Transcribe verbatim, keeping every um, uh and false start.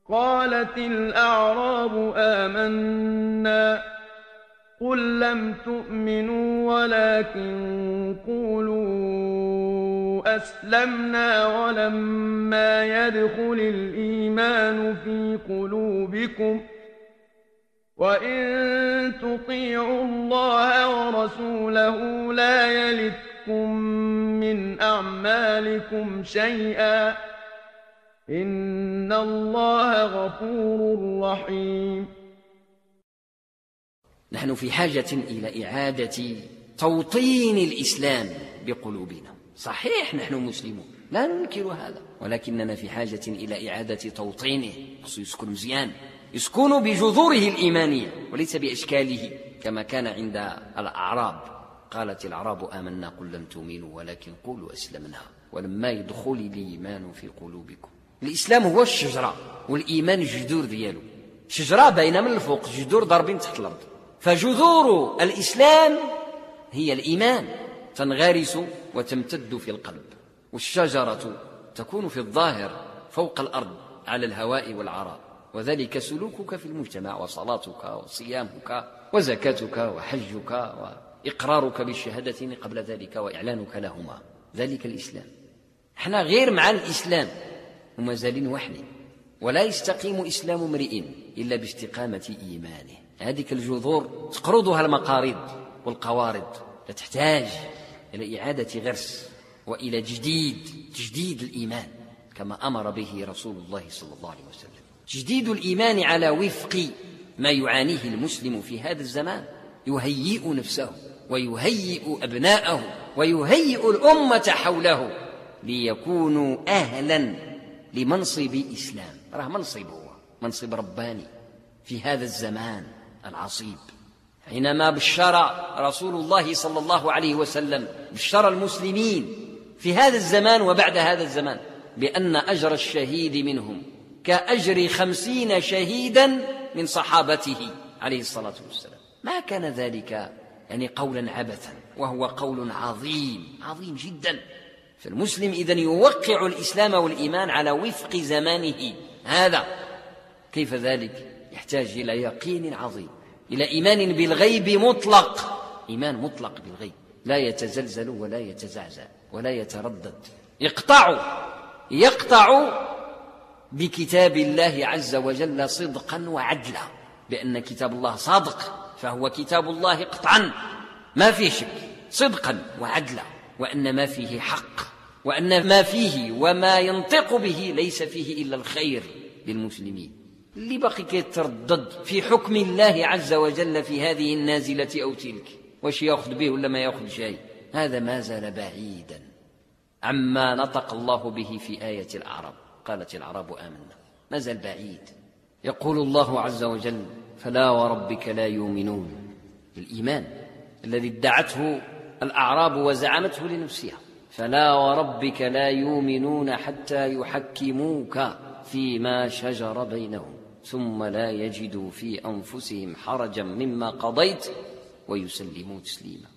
قالت الأعراب آمنا قل لم تؤمنوا ولكن قولوا أسلمنا ولما يدخل الإيمان في قلوبكم وإن تطيعوا الله ورسوله لا يلتكم من أعمالكم شيئا إن الله غفور رحيم. نحن في حاجة إلى إعادة توطين الإسلام بقلوبنا. صحيح نحن مسلمون لا ننكر هذا، ولكننا في حاجة إلى إعادة توطينه. يسكن مزيان، يسكن بجذوره الإيمانية وليس بأشكاله كما كان عند الأعراب. قالت الأعراب آمنا قل لم تؤمنوا ولكن قولوا أسلمنا ولما يدخل الإيمان في قلوبكم. الإسلام هو الشجرة والإيمان الجذور دياله. شجرة باينة من الفوق، جذور ضاربين تحت الأرض. فجذور الإسلام هي الإيمان، تنغرس وتمتد في القلب، والشجرة تكون في الظاهر فوق الأرض على الهواء والعراء، وذلك سلوكك في المجتمع وصلاتك وصيامك وزكاتك وحجك وإقرارك بالشهادتين قبل ذلك وإعلانك لهما. ذلك الإسلام. احنا غير مع الإسلام وما زالين وحدي، ولا يستقيم إسلام امرئ إلا باستقامة إيمانه. هذه الجذور تقرضها المقارض والقوارض، تحتاج إلى إعادة غرس وإلى جديد تجديد الإيمان كما أمر به رسول الله صلى الله عليه وسلم. تجديد الإيمان على وفق ما يعانيه المسلم في هذا الزمان، يهيئ نفسه ويهيئ أبناءه ويهيئ الأمة حوله ليكونوا أهلا لمنصب إسلام. راه منصب، هو منصب رباني في هذا الزمان العصيب. حينما بشر رسول الله صلى الله عليه وسلم بشر المسلمين في هذا الزمان وبعد هذا الزمان بأن أجر الشهيد منهم كأجر خمسين شهيدا من صحابته عليه الصلاة والسلام. ما كان ذلك يعني قولا عبثا، وهو قول عظيم عظيم جدا. فالمسلم إذن يوقع الإسلام والإيمان على وفق زمانه هذا. كيف ذلك؟ يحتاج إلى يقين عظيم، إلى إيمان بالغيب مطلق، إيمان مطلق بالغيب لا يتزلزل ولا يتزعزع ولا يتردد. يقطع يقطع بكتاب الله عز وجل صدقا وعدلا، بأن كتاب الله صادق فهو كتاب الله قطعا ما فيه شك، صدقا وعدلا، وأن ما فيه حق، وأن ما فيه وما ينطق به ليس فيه إلا الخير للمسلمين. اللي بقي يتردد في حكم الله عز وجل في هذه النازلة أو تلك، واش يأخذ به ولا ما يأخذ شيء، هذا ما زال بعيدا عما نطق الله به في آية الأعراب. قالت الأعراب آمنا، ما زال بعيد. يقول الله عز وجل فلا وربك لا يؤمنون، الإيمان الذي ادعته الأعراب وزعمته لنفسها. فلا وربك لا يؤمنون حتى يحكموك فيما شجر بينهم ثم لا يجدوا في أنفسهم حرجا مما قضيت ويسلموا تسليما.